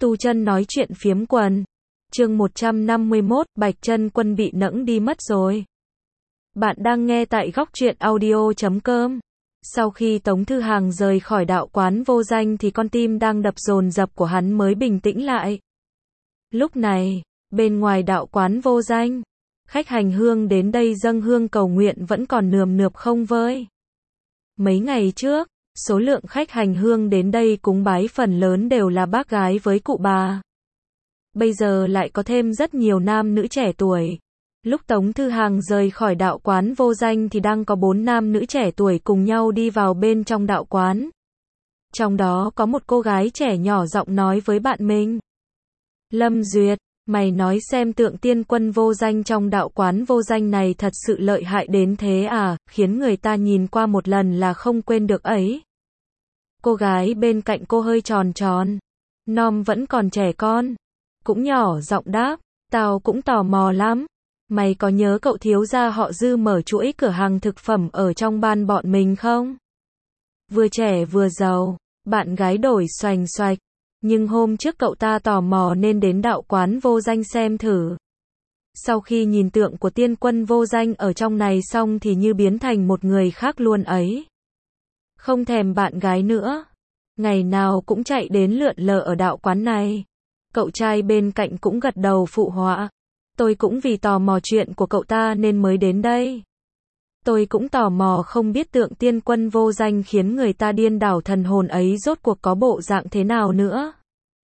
Tu Chân nói chuyện phiếm quần. Chương 151, Bạch Chân Quân bị nẫng đi mất rồi. Bạn đang nghe tại góc truyện audio.com. Sau khi Tống Thư Hàng rời khỏi đạo quán vô danh thì con tim đang đập dồn dập của hắn mới bình tĩnh lại. Lúc này, bên ngoài đạo quán vô danh, khách hành hương đến đây dâng hương cầu nguyện vẫn còn nườm nượp không vơi. Mấy ngày trước, số lượng khách hành hương đến đây cúng bái phần lớn đều là bác gái với cụ bà. Bây giờ lại có thêm rất nhiều nam nữ trẻ tuổi. Lúc Tống Thư Hàng rời khỏi đạo quán vô danh thì đang có 4 nam nữ trẻ tuổi cùng nhau đi vào bên trong đạo quán. Trong đó có một cô gái trẻ nhỏ giọng nói với bạn mình. Lâm Duyệt, mày nói xem tượng tiên quân vô danh trong đạo quán vô danh này thật sự lợi hại đến thế à, khiến người ta nhìn qua một lần là không quên được ấy. Cô gái bên cạnh cô hơi tròn tròn, nom vẫn còn trẻ con, cũng nhỏ giọng đáp, tao cũng tò mò lắm. Mày có nhớ cậu thiếu gia họ Dư mở chuỗi cửa hàng thực phẩm ở trong ban bọn mình không? Vừa trẻ vừa giàu, bạn gái đổi xoành xoạch. Nhưng hôm trước cậu ta tò mò nên đến đạo quán vô danh xem thử. Sau khi nhìn tượng của tiên quân vô danh ở trong này xong thì như biến thành một người khác luôn ấy. Không thèm bạn gái nữa. Ngày nào cũng chạy đến lượn lờ ở đạo quán này. Cậu trai bên cạnh cũng gật đầu phụ họa. Tôi cũng vì tò mò chuyện của cậu ta nên mới đến đây. Tôi cũng tò mò không biết tượng tiên quân vô danh khiến người ta điên đảo thần hồn ấy rốt cuộc có bộ dạng thế nào nữa.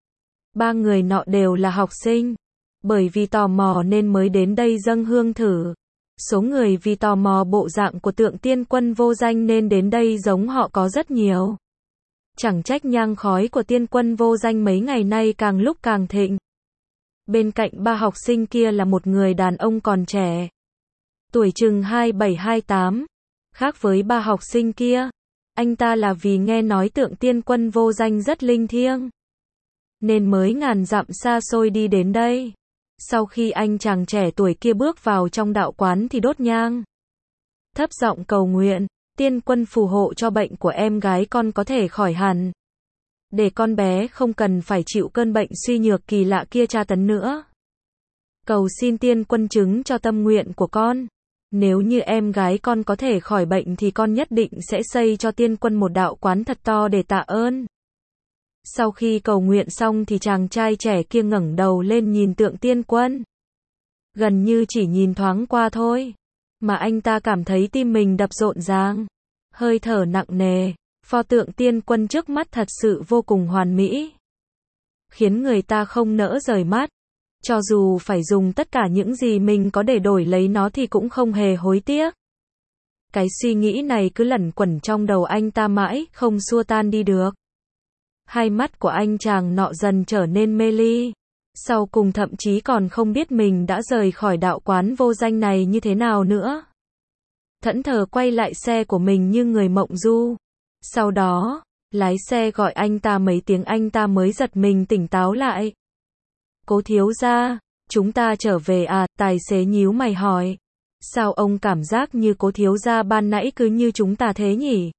Ba người nọ đều là học sinh. Bởi vì tò mò nên mới đến đây dâng hương thử. Số người vì tò mò bộ dạng của tượng tiên quân vô danh nên đến đây giống họ có rất nhiều. Chẳng trách nhang khói của tiên quân vô danh mấy ngày nay càng lúc càng thịnh. Bên cạnh ba học sinh kia là một người đàn ông còn trẻ. Tuổi chừng 27-28. Khác với ba học sinh kia, anh ta là vì nghe nói tượng tiên quân vô danh rất linh thiêng, nên mới ngàn dặm xa xôi đi đến đây. Sau khi anh chàng trẻ tuổi kia bước vào trong đạo quán thì đốt nhang, thấp giọng cầu nguyện, tiên quân phù hộ cho bệnh của em gái con có thể khỏi hẳn. Để con bé không cần phải chịu cơn bệnh suy nhược kỳ lạ kia tra tấn nữa. Cầu xin tiên quân chứng cho tâm nguyện của con. Nếu như em gái con có thể khỏi bệnh thì con nhất định sẽ xây cho tiên quân một đạo quán thật to để tạ ơn. Sau khi cầu nguyện xong thì chàng trai trẻ kia ngẩng đầu lên nhìn tượng tiên quân. Gần như chỉ nhìn thoáng qua thôi, mà anh ta cảm thấy tim mình đập rộn ràng, hơi thở nặng nề. Pho tượng tiên quân trước mắt thật sự vô cùng hoàn mỹ, khiến người ta không nỡ rời mắt. Cho dù phải dùng tất cả những gì mình có để đổi lấy nó thì cũng không hề hối tiếc. Cái suy nghĩ này cứ lẩn quẩn trong đầu anh ta mãi, không xua tan đi được. Hai mắt của anh chàng nọ dần trở nên mê ly. Sau cùng thậm chí còn không biết mình đã rời khỏi đạo quán vô danh này như thế nào nữa. Thẫn thờ quay lại xe của mình như người mộng du. Sau đó, lái xe gọi anh ta mấy tiếng anh ta mới giật mình tỉnh táo lại. Cố thiếu gia, chúng ta trở về à? Tài xế nhíu mày hỏi. Sao ông cảm giác như cố thiếu gia ban nãy cứ như chúng ta thế nhỉ?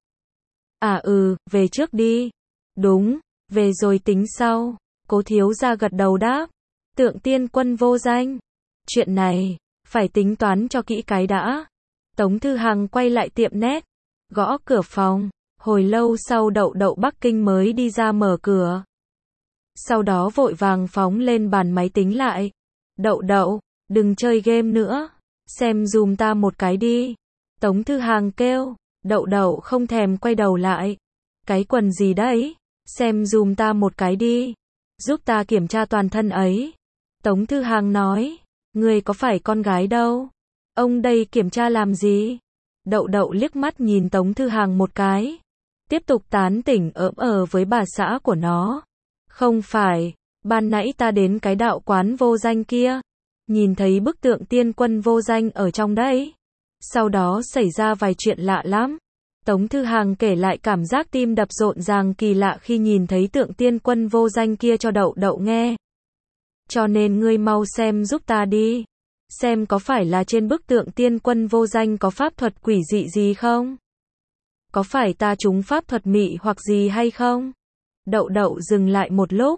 À về trước đi. Đúng, về rồi tính sau. Cố thiếu gia gật đầu đáp. Tượng tiên quân vô danh. Chuyện này, phải tính toán cho kỹ cái đã. Tống Thư Hàng quay lại tiệm nét, gõ cửa phòng. Hồi lâu sau Đậu Đậu Bắc Kinh mới đi ra mở cửa. Sau đó vội vàng phóng lên bàn máy tính lại. Đậu Đậu, đừng chơi game nữa. Xem giùm ta một cái đi. Tống Thư Hàng kêu. Đậu Đậu không thèm quay đầu lại. Cái quần gì đấy? Xem giùm ta một cái đi. Giúp ta kiểm tra toàn thân ấy. Tống Thư Hàng nói. Người có phải con gái đâu. Ông đây kiểm tra làm gì? Đậu Đậu liếc mắt nhìn Tống Thư Hàng một cái. Tiếp tục tán tỉnh với bà xã của nó. Không phải, ban nãy ta đến cái đạo quán vô danh kia, nhìn thấy bức tượng tiên quân vô danh ở trong đấy. Sau đó xảy ra vài chuyện lạ lắm. Tống Thư Hàng kể lại cảm giác tim đập rộn ràng kỳ lạ khi nhìn thấy tượng tiên quân vô danh kia cho Đậu Đậu nghe. Cho nên ngươi mau xem giúp ta đi. Xem có phải là trên bức tượng tiên quân vô danh có pháp thuật quỷ dị gì không? Có phải ta trúng pháp thuật mị hoặc gì hay không? Đậu Đậu dừng lại một lúc,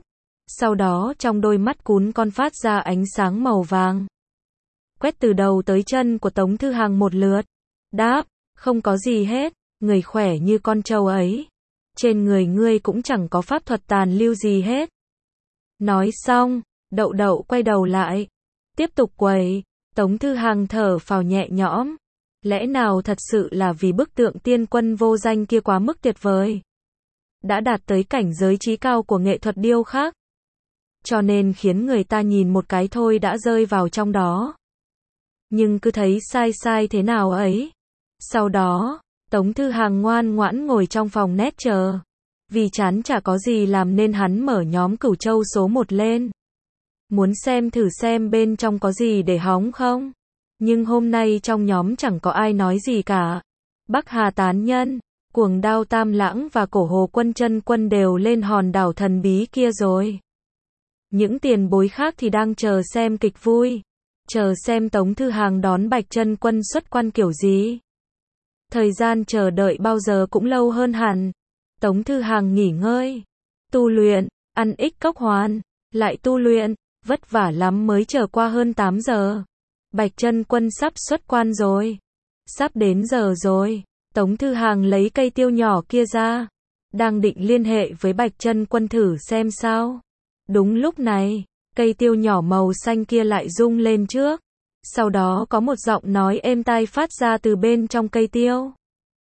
Sau đó trong đôi mắt cún con phát ra ánh sáng màu vàng. Quét từ đầu tới chân của Tống Thư Hàng một lượt. Đáp, không có gì hết, người khỏe như con trâu ấy. Trên người ngươi cũng chẳng có pháp thuật tàn lưu gì hết. Nói xong, Đậu Đậu quay đầu lại. Tiếp tục quầy. Tống Thư Hàng thở phào nhẹ nhõm. Lẽ nào thật sự là vì bức tượng tiên quân vô danh kia quá mức tuyệt vời, đã đạt tới cảnh giới trí cao của nghệ thuật điêu khắc, cho nên khiến người ta nhìn một cái thôi đã rơi vào trong đó. Nhưng cứ thấy sai sai thế nào ấy. Sau đó, Tống Thư Hàng ngoan ngoãn ngồi trong phòng nét chờ. Vì chán chả có gì làm nên hắn mở nhóm Cửu Châu số 1 lên. Muốn thử xem bên trong có gì để hóng không? Nhưng hôm nay trong nhóm chẳng có ai nói gì cả. Bắc Hà Tán Nhân, Cuồng Đao Tam Lãng và Cổ Hồ Quân Chân Quân đều lên hòn đảo thần bí kia rồi. Những tiền bối khác thì đang chờ xem kịch vui. Chờ xem Tống Thư Hàng đón Bạch Chân Quân xuất quan kiểu gì. Thời gian chờ đợi bao giờ cũng lâu hơn hẳn. Tống Thư Hàng nghỉ ngơi, tu luyện, ăn ích cốc hoàn, lại tu luyện, vất vả lắm mới chờ qua hơn 8 giờ. Bạch Chân Quân sắp xuất quan rồi. Sắp đến giờ rồi. Tống Thư Hàng lấy cây tiêu nhỏ kia ra. Đang định liên hệ với Bạch Chân Quân thử xem sao. Đúng lúc này, cây tiêu nhỏ màu xanh kia lại rung lên trước. Sau đó có một giọng nói êm tai phát ra từ bên trong cây tiêu.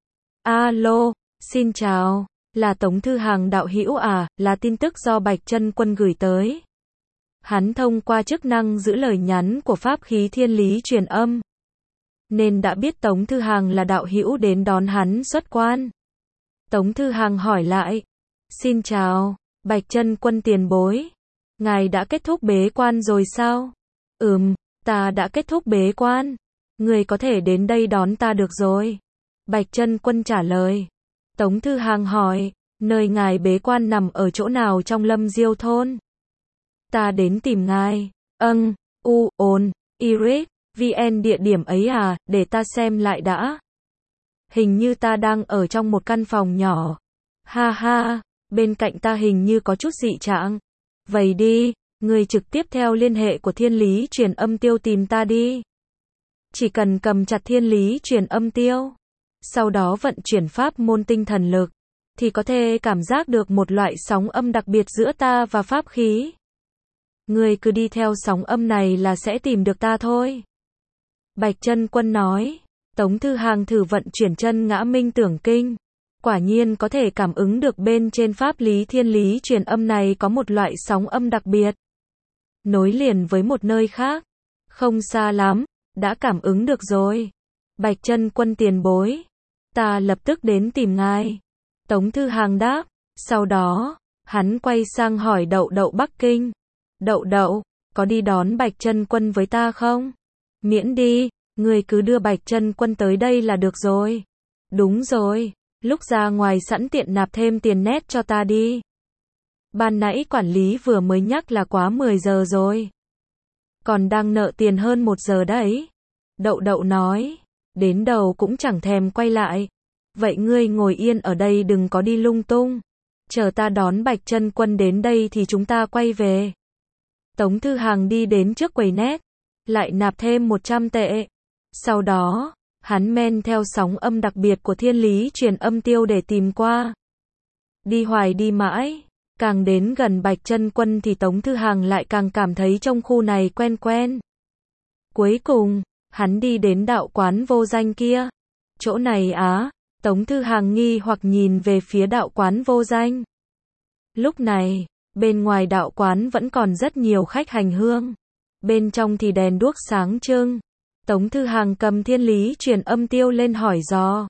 Alo, xin chào, là Tống Thư Hàng đạo hữu à, là tin tức do Bạch Chân Quân gửi tới. Hắn thông qua chức năng giữ lời nhắn của pháp khí thiên lý truyền âm, nên đã biết Tống Thư Hàng là đạo hữu đến đón hắn xuất quan. Tống Thư Hàng hỏi lại. Xin chào, Bạch Chân Quân tiền bối. Ngài đã kết thúc bế quan rồi sao? Ta đã kết thúc bế quan. Người có thể đến đây đón ta được rồi. Bạch Chân Quân trả lời. Tống Thư Hàng hỏi, nơi ngài bế quan nằm ở chỗ nào trong Lâm Diêu thôn? Ta đến tìm ngài. Iris, VN địa điểm ấy à, để ta xem lại đã. Hình như ta đang ở trong một căn phòng nhỏ. Ha ha, bên cạnh ta hình như có chút dị trạng. Vậy đi, người trực tiếp theo liên hệ của thiên lý truyền âm tiêu tìm ta đi. Chỉ cần cầm chặt thiên lý truyền âm tiêu, sau đó vận chuyển pháp môn tinh thần lực, thì có thể cảm giác được một loại sóng âm đặc biệt giữa ta và pháp khí. Người cứ đi theo sóng âm này là sẽ tìm được ta thôi. Bạch Chân Quân nói. Tống Thư Hàng thử vận chuyển chân ngã minh tưởng kinh. Quả nhiên có thể cảm ứng được bên trên pháp lý thiên lý truyền âm này có một loại sóng âm đặc biệt. Nối liền với một nơi khác. Không xa lắm, đã cảm ứng được rồi. Bạch Chân Quân tiền bối. Ta lập tức đến tìm ngài. Tống Thư Hàng đáp. Sau đó, hắn quay sang hỏi Đậu Đậu Bắc Kinh. Đậu Đậu, có đi đón Bạch Chân Quân với ta không? Miễn đi, người cứ đưa Bạch Chân Quân tới đây là được rồi. Đúng rồi, lúc ra ngoài sẵn tiện nạp thêm tiền nét cho ta đi. Ban nãy quản lý vừa mới nhắc là quá 10 giờ rồi. Còn đang nợ tiền hơn 1 giờ đấy. Đậu Đậu nói, đến đầu cũng chẳng thèm quay lại. Vậy ngươi ngồi yên ở đây đừng có đi lung tung. Chờ ta đón Bạch Chân Quân đến đây thì chúng ta quay về. Tống Thư Hàng đi đến trước quầy nét, lại nạp thêm 100 tệ. Sau đó, hắn men theo sóng âm đặc biệt của thiên lý truyền âm tiêu để tìm qua. Đi hoài đi mãi, càng đến gần Bạch Chân Quân thì Tống Thư Hàng lại càng cảm thấy trong khu này quen quen. Cuối cùng, hắn đi đến đạo quán vô danh kia. Chỗ này á, Tống Thư Hàng nghi hoặc nhìn về phía đạo quán vô danh. Lúc này, bên ngoài đạo quán vẫn còn rất nhiều khách hành hương. Bên trong thì đèn đuốc sáng trưng. Tống Thư Hàng cầm thiên lý truyền âm tiêu lên hỏi dò.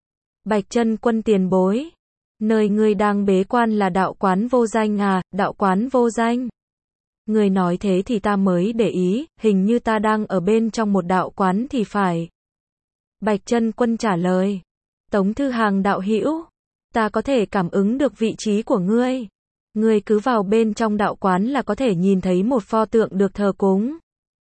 Bạch Chân Quân tiền bối. Nơi ngươi đang bế quan là đạo quán vô danh à, đạo quán vô danh. Ngươi nói thế thì ta mới để ý, hình như ta đang ở bên trong một đạo quán thì phải. Bạch Chân Quân trả lời. Tống Thư Hàng đạo hữu, ta có thể cảm ứng được vị trí của ngươi. Ngươi cứ vào bên trong đạo quán là có thể nhìn thấy một pho tượng được thờ cúng.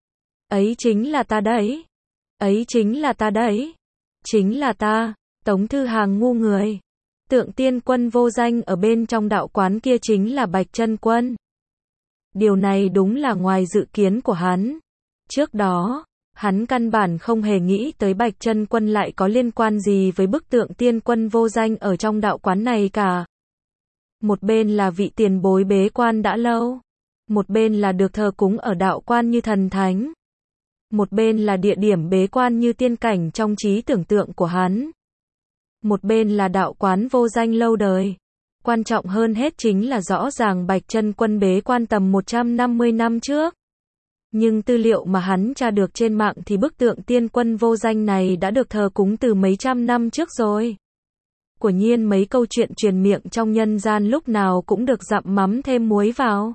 Ấy chính là ta đấy. Ấy chính là ta đấy. Chính là ta. Tống Thư Hàng ngu người. Tượng tiên quân vô danh ở bên trong đạo quán kia chính là Bạch Chân Quân. Điều này đúng là ngoài dự kiến của hắn. Trước đó, hắn căn bản không hề nghĩ tới Bạch Chân Quân lại có liên quan gì với bức tượng tiên quân vô danh ở trong đạo quán này cả. Một bên là vị tiền bối bế quan đã lâu, một bên là được thờ cúng ở đạo quan như thần thánh, một bên là địa điểm bế quan như tiên cảnh trong trí tưởng tượng của hắn, một bên là đạo quán vô danh lâu đời. Quan trọng hơn hết chính là rõ ràng Bạch Chân Quân bế quan tầm 150 năm trước. Nhưng tư liệu mà hắn tra được trên mạng thì bức tượng tiên quân vô danh này đã được thờ cúng từ mấy trăm năm trước rồi. Quả nhiên mấy câu chuyện truyền miệng trong nhân gian lúc nào cũng được dặm mắm thêm muối vào.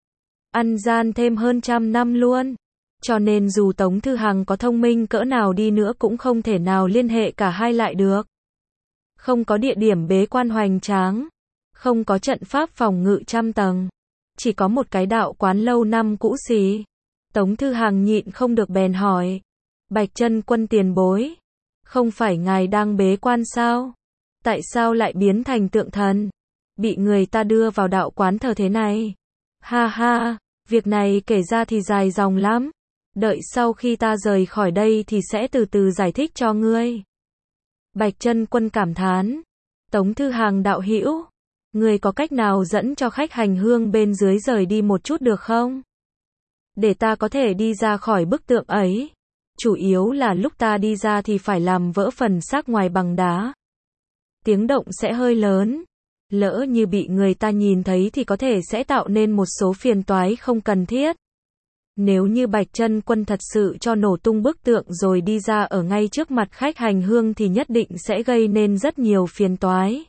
Ăn gian thêm hơn 100 năm luôn. Cho nên dù Tống Thư Hằng có thông minh cỡ nào đi nữa cũng không thể nào liên hệ cả hai lại được. Không có địa điểm bế quan hoành tráng, không có trận pháp phòng ngự trăm tầng, chỉ có một cái đạo quán lâu năm cũ xì. Tống Thư Hằng nhịn không được bèn hỏi, Bạch Chân Quân tiền bối, không phải ngài đang bế quan sao? Tại sao lại biến thành tượng thần? Bị người ta đưa vào đạo quán thờ thế này? Ha ha, việc này kể ra thì dài dòng lắm. Đợi sau khi ta rời khỏi đây thì sẽ từ từ giải thích cho ngươi. Bạch Chân Quân cảm thán, Tống Thư Hằng đạo hữu, ngươi có cách nào dẫn cho khách hành hương bên dưới rời đi một chút được không? Để ta có thể đi ra khỏi bức tượng ấy. Chủ yếu là lúc ta đi ra thì phải làm vỡ phần xác ngoài bằng đá. Tiếng động sẽ hơi lớn. Lỡ như bị người ta nhìn thấy thì có thể sẽ tạo nên một số phiền toái không cần thiết. Nếu như Bạch Chân Quân thật sự cho nổ tung bức tượng rồi đi ra ở ngay trước mặt khách hành hương thì nhất định sẽ gây nên rất nhiều phiền toái.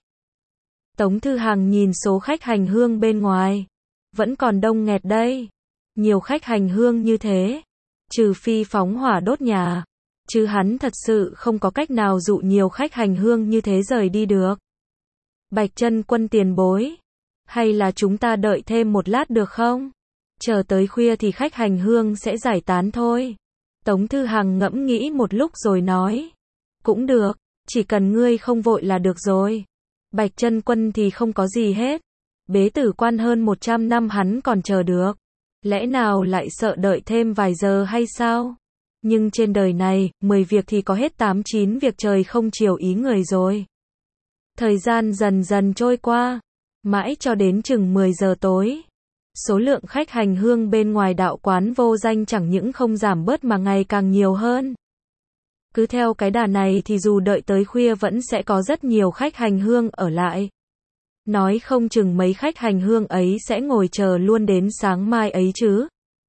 Tống Thư Hằng nhìn số khách hành hương bên ngoài. Vẫn còn đông nghẹt đây. Nhiều khách hành hương như thế. Trừ phi phóng hỏa đốt nhà. Chứ hắn thật sự không có cách nào dụ nhiều khách hành hương như thế rời đi được. Bạch Chân Quân tiền bối. Hay là chúng ta đợi thêm một lát được không? Chờ tới khuya thì khách hành hương sẽ giải tán thôi. Tống Thư Hằng ngẫm nghĩ một lúc rồi nói. Cũng được, chỉ cần ngươi không vội là được rồi. Bạch Chân Quân thì không có gì hết. Bế tử quan hơn 100 năm hắn còn chờ được. Lẽ nào lại sợ đợi thêm vài giờ hay sao? Nhưng trên đời này, 10 việc thì có hết 8-9 việc trời không chiều ý người rồi. Thời gian dần dần trôi qua, mãi cho đến chừng 10 giờ tối. Số lượng khách hành hương bên ngoài đạo quán vô danh chẳng những không giảm bớt mà ngày càng nhiều hơn. Cứ theo cái đà này thì dù đợi tới khuya vẫn sẽ có rất nhiều khách hành hương ở lại. Nói không chừng mấy khách hành hương ấy sẽ ngồi chờ luôn đến sáng mai ấy chứ.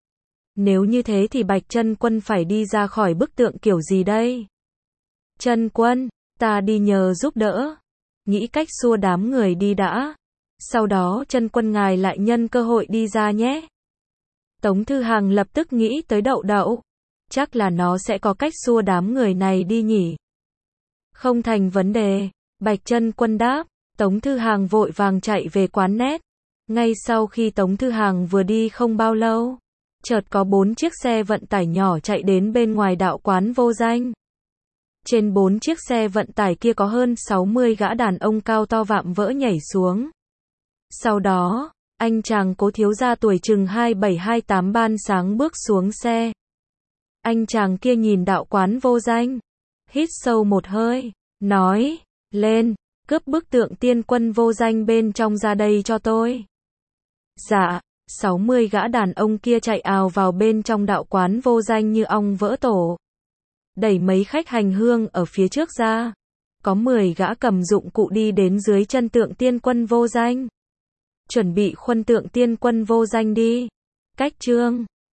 Nếu như thế thì Bạch Chân Quân phải đi ra khỏi bức tượng kiểu gì đây? Chân Quân, ta đi nhờ giúp đỡ. Nghĩ cách xua đám người đi đã. Sau đó Chân Quân ngài lại nhân cơ hội đi ra nhé. Tống Thư Hằng lập tức nghĩ tới Đậu Đậu. Chắc là nó sẽ có cách xua đám người này đi nhỉ. Không thành vấn đề. Bạch Chân Quân đáp. Tống Thư Hằng vội vàng chạy về quán net. Ngay sau khi Tống Thư Hằng vừa đi không bao lâu, chợt có 4 chiếc xe vận tải nhỏ chạy đến bên ngoài đạo quán vô danh. Trên 4 chiếc xe vận tải kia có hơn 60 gã đàn ông cao to vạm vỡ nhảy xuống. Sau đó, anh chàng Cố thiếu gia tuổi chừng 27-28 ban sáng bước xuống xe. Anh chàng kia nhìn đạo quán vô danh, hít sâu một hơi, nói, lên, cướp bức tượng tiên quân vô danh bên trong ra đây cho tôi. Dạ, 60 gã đàn ông kia chạy ào vào bên trong đạo quán vô danh như ong vỡ tổ. Đẩy mấy khách hành hương ở phía trước ra. Có 10 gã cầm dụng cụ đi đến dưới chân tượng tiên quân vô danh. Chuẩn bị khuân tượng tiên quân vô danh đi. Cách chương